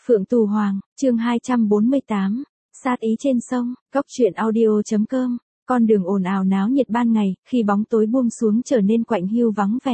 Phượng Tù Hoàng, chương 248, sát ý trên sông, góc truyện audio.com, con đường ồn ào náo nhiệt ban ngày, khi bóng tối buông xuống trở nên quạnh hiu vắng vẻ.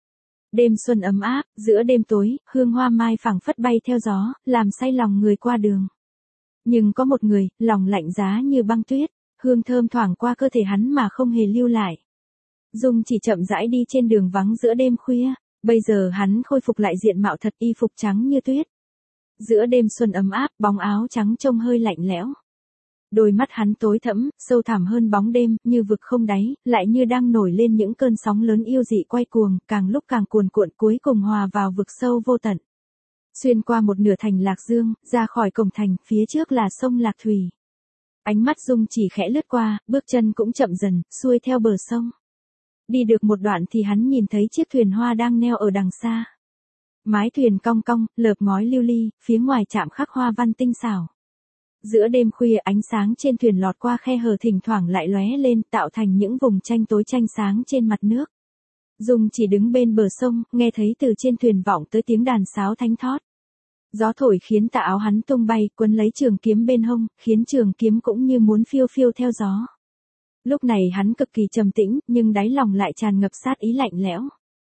Đêm xuân ấm áp, giữa đêm tối, hương hoa mai phảng phất bay theo gió, làm say lòng người qua đường. Nhưng có một người, lòng lạnh giá như băng tuyết, hương thơm thoảng qua cơ thể hắn mà không hề lưu lại. Dung chỉ chậm rãi đi trên đường vắng giữa đêm khuya, bây giờ hắn khôi phục lại diện mạo thật, y phục trắng như tuyết. Giữa đêm xuân ấm áp, bóng áo trắng trông hơi lạnh lẽo. Đôi mắt hắn tối thẫm, sâu thẳm hơn bóng đêm, như vực không đáy, lại như đang nổi lên những cơn sóng lớn yêu dị quay cuồng, càng lúc càng cuồn cuộn, cuối cùng hòa vào vực sâu vô tận. Xuyên qua một nửa thành Lạc Dương, ra khỏi cổng thành, phía trước là sông Lạc Thủy. Ánh mắt Dung chỉ khẽ lướt qua, bước chân cũng chậm dần, xuôi theo bờ sông. Đi được một đoạn thì hắn nhìn thấy chiếc thuyền hoa đang neo ở đằng xa. Mái thuyền cong cong, lợp ngói lưu ly, phía ngoài chạm khắc hoa văn tinh xảo. Giữa đêm khuya, ánh sáng trên thuyền lọt qua khe hở thỉnh thoảng lại lóe lên, tạo thành những vùng tranh tối tranh sáng trên mặt nước. Dung chỉ đứng bên bờ sông, nghe thấy từ trên thuyền vọng tới tiếng đàn sáo thánh thót. Gió thổi khiến tà áo hắn tung bay, quấn lấy trường kiếm bên hông, khiến trường kiếm cũng như muốn phiêu phiêu theo gió. Lúc này hắn cực kỳ trầm tĩnh, nhưng đáy lòng lại tràn ngập sát ý lạnh lẽo.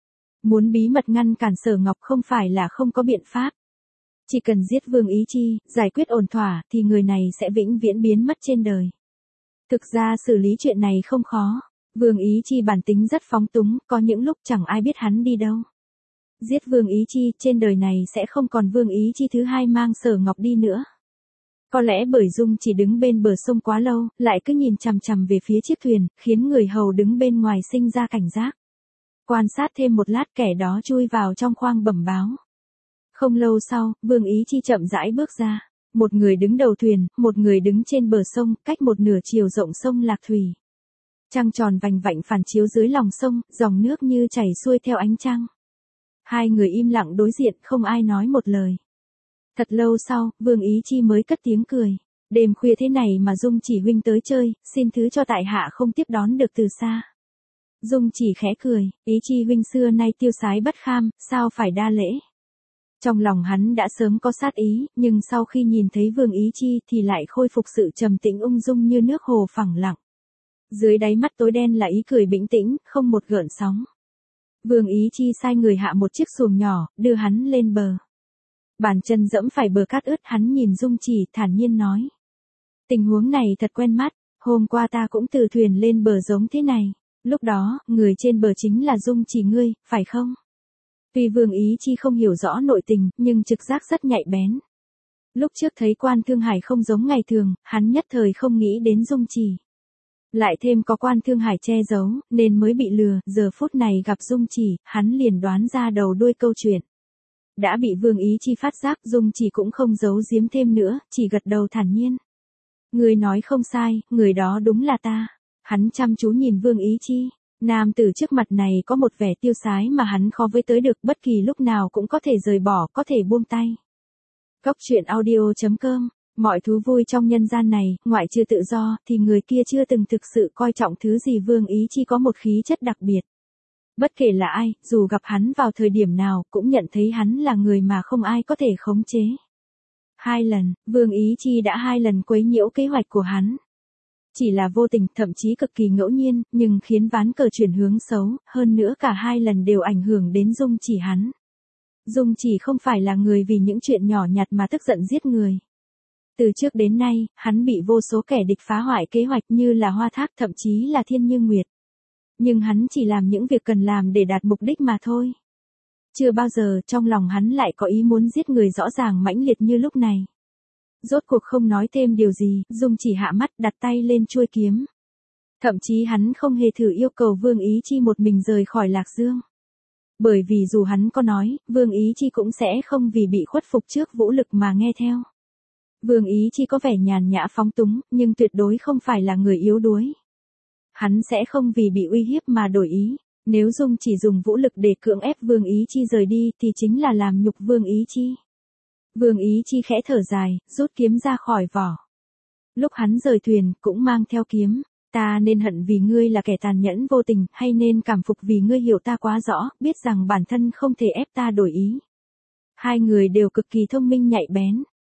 Muốn bí mật ngăn cản Sở Ngọc không phải là không có biện pháp. Chỉ cần giết Vương Ý Chi, giải quyết ổn thỏa, thì người này sẽ vĩnh viễn biến mất trên đời. Thực ra xử lý chuyện này không khó. Vương Ý Chi bản tính rất phóng túng, có những lúc chẳng ai biết hắn đi đâu. Giết Vương Ý Chi, trên đời này sẽ không còn Vương Ý Chi thứ hai mang Sở Ngọc đi nữa. Có lẽ bởi Dung chỉ đứng bên bờ sông quá lâu, lại cứ nhìn chằm chằm về phía chiếc thuyền, khiến người hầu đứng bên ngoài sinh ra cảnh giác. Quan sát thêm một lát, kẻ đó chui vào trong khoang bẩm báo. Không lâu sau, Vương Ý Chi chậm rãi bước ra. Một người đứng đầu thuyền, một người đứng trên bờ sông, cách một nửa chiều rộng sông Lạc Thủy. Trăng tròn vành vạnh phản chiếu dưới lòng sông, dòng nước như chảy xuôi theo ánh trăng. Hai người im lặng đối diện, không ai nói một lời. Thật lâu sau, Vương Ý Chi mới cất tiếng cười. Đêm khuya thế này mà Dung chỉ huynh tới chơi, xin thứ cho tại hạ không tiếp đón được từ xa. Dung chỉ khẽ cười, Ý Chi huynh xưa nay tiêu sái bất kham, sao phải đa lễ. Trong lòng hắn đã sớm có sát ý, nhưng sau khi nhìn thấy Vương Ý Chi thì lại khôi phục sự trầm tĩnh ung dung như nước hồ phẳng lặng. Dưới đáy mắt tối đen là ý cười bình tĩnh, không một gợn sóng. Vương Ý Chi sai người hạ một chiếc xuồng nhỏ, đưa hắn lên bờ. Bàn chân dẫm phải bờ cát ướt, hắn nhìn Dung chỉ, thản nhiên nói. Tình huống này thật quen mắt, hôm qua ta cũng từ thuyền lên bờ giống thế này. Lúc đó, người trên bờ chính là Dung chỉ ngươi, phải không? Tuy Vương Ý Chi không hiểu rõ nội tình, nhưng trực giác rất nhạy bén. Lúc trước thấy Quan Thương Hải không giống ngày thường, hắn nhất thời không nghĩ đến Dung chỉ. Lại thêm có Quan Thương Hải che giấu, nên mới bị lừa, giờ phút này gặp Dung chỉ, hắn liền đoán ra đầu đuôi câu chuyện. Đã bị Vương Ý Chi phát giác, Dung chỉ cũng không giấu giếm thêm nữa, chỉ gật đầu thản nhiên. Người nói không sai, người đó đúng là ta. Hắn chăm chú nhìn Vương Ý Chi. Nam tử trước mặt này có một vẻ tiêu sái mà hắn khó với tới được, bất kỳ lúc nào cũng có thể rời bỏ, có thể buông tay. Góc truyện audio.com, mọi thú vui trong nhân gian này, ngoại trừ tự do, thì người kia chưa từng thực sự coi trọng thứ gì. Vương Ý Chi có một khí chất đặc biệt. Bất kể là ai, dù gặp hắn vào thời điểm nào, cũng nhận thấy hắn là người mà không ai có thể khống chế. 2 lần, Vương Ý Chi đã 2 lần quấy nhiễu kế hoạch của hắn. Chỉ là vô tình, thậm chí cực kỳ ngẫu nhiên, nhưng khiến ván cờ chuyển hướng xấu, hơn nữa cả 2 lần đều ảnh hưởng đến Dung chỉ hắn. Dung chỉ không phải là người vì những chuyện nhỏ nhặt mà tức giận giết người. Từ trước đến nay, hắn bị vô số kẻ địch phá hoại kế hoạch như là Hoa Thác, thậm chí là Thiên Như Nguyệt. Nhưng hắn chỉ làm những việc cần làm để đạt mục đích mà thôi. Chưa bao giờ trong lòng hắn lại có ý muốn giết người rõ ràng mãnh liệt như lúc này. Rốt cuộc không nói thêm điều gì, Dung chỉ hạ mắt đặt tay lên chuôi kiếm. Thậm chí hắn không hề thử yêu cầu Vương Ý Chi một mình rời khỏi Lạc Dương. Bởi vì dù hắn có nói, Vương Ý Chi cũng sẽ không vì bị khuất phục trước vũ lực mà nghe theo. Vương Ý Chi có vẻ nhàn nhã phóng túng, nhưng tuyệt đối không phải là người yếu đuối. Hắn sẽ không vì bị uy hiếp mà đổi ý. Nếu Dung chỉ dùng vũ lực để cưỡng ép Vương Ý Chi rời đi thì chính là làm nhục Vương Ý Chi. Vương Ý Chi khẽ thở dài, rút kiếm ra khỏi vỏ. Lúc hắn rời thuyền, cũng mang theo kiếm. Ta nên hận vì ngươi là kẻ tàn nhẫn vô tình, hay nên cảm phục vì ngươi hiểu ta quá rõ, biết rằng bản thân không thể ép ta đổi ý. Hai người đều cực kỳ thông minh nhạy bén.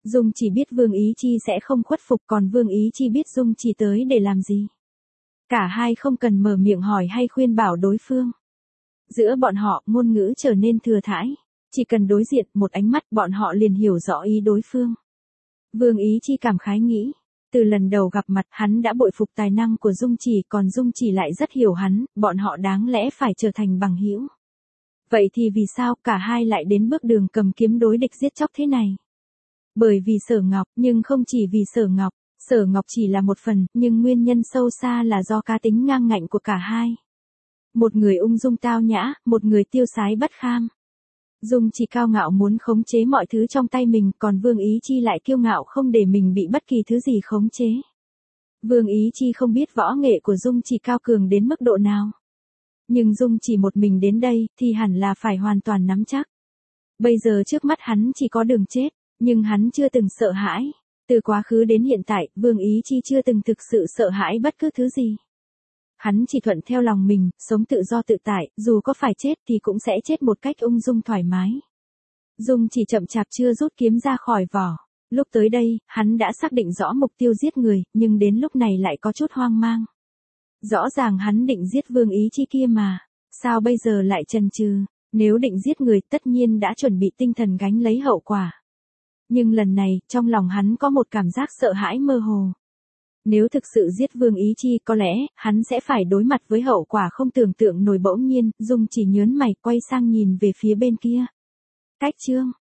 Dung chỉ biết Vương Ý Chi sẽ không khuất phục, còn Vương Ý Chi biết Dung chỉ tới để làm gì. Cả hai không cần mở miệng hỏi hay khuyên bảo đối phương. Giữa bọn họ, ngôn ngữ trở nên thừa thãi. Chỉ cần đối diện một ánh mắt, bọn họ liền hiểu rõ ý đối phương. Vương Ý Chi cảm khái nghĩ. Từ lần đầu gặp mặt, hắn đã bội phục tài năng của Dung Chỉ, còn Dung Chỉ lại rất hiểu hắn, bọn họ đáng lẽ phải trở thành bằng hữu. Vậy thì vì sao cả hai lại đến bước đường cầm kiếm đối địch giết chóc thế này? Bởi vì Sở Ngọc, nhưng không chỉ vì Sở Ngọc. Sở Ngọc chỉ là một phần, nhưng nguyên nhân sâu xa là do cá tính ngang ngạnh của cả hai. Một người ung dung tao nhã, một người tiêu sái bất kham. Dung chỉ cao ngạo muốn khống chế mọi thứ trong tay mình, còn Vương Ý Chi lại kiêu ngạo không để mình bị bất kỳ thứ gì khống chế. Vương Ý Chi không biết võ nghệ của Dung chỉ cao cường đến mức độ nào. Nhưng Dung chỉ một mình đến đây, thì hẳn là phải hoàn toàn nắm chắc. Bây giờ trước mắt hắn chỉ có đường chết, nhưng hắn chưa từng sợ hãi. Từ quá khứ đến hiện tại, Vương Ý Chi chưa từng thực sự sợ hãi bất cứ thứ gì. Hắn chỉ thuận theo lòng mình, sống tự do tự tại, dù có phải chết thì cũng sẽ chết một cách ung dung thoải mái. Dung chỉ chậm chạp chưa rút kiếm ra khỏi vỏ. Lúc tới đây, hắn đã xác định rõ mục tiêu giết người, nhưng đến lúc này lại có chút hoang mang. Rõ ràng hắn định giết Vương Ý Chi kia mà, sao bây giờ lại chần chừ? Nếu định giết người, tất nhiên đã chuẩn bị tinh thần gánh lấy hậu quả. Nhưng lần này, trong lòng hắn có một cảm giác sợ hãi mơ hồ. Nếu thực sự giết Vương Ý Chi, có lẽ, hắn sẽ phải đối mặt với hậu quả không tưởng tượng nổi. Bỗng nhiên, Dung chỉ nhớn mày quay sang nhìn về phía bên kia. Cách Trương,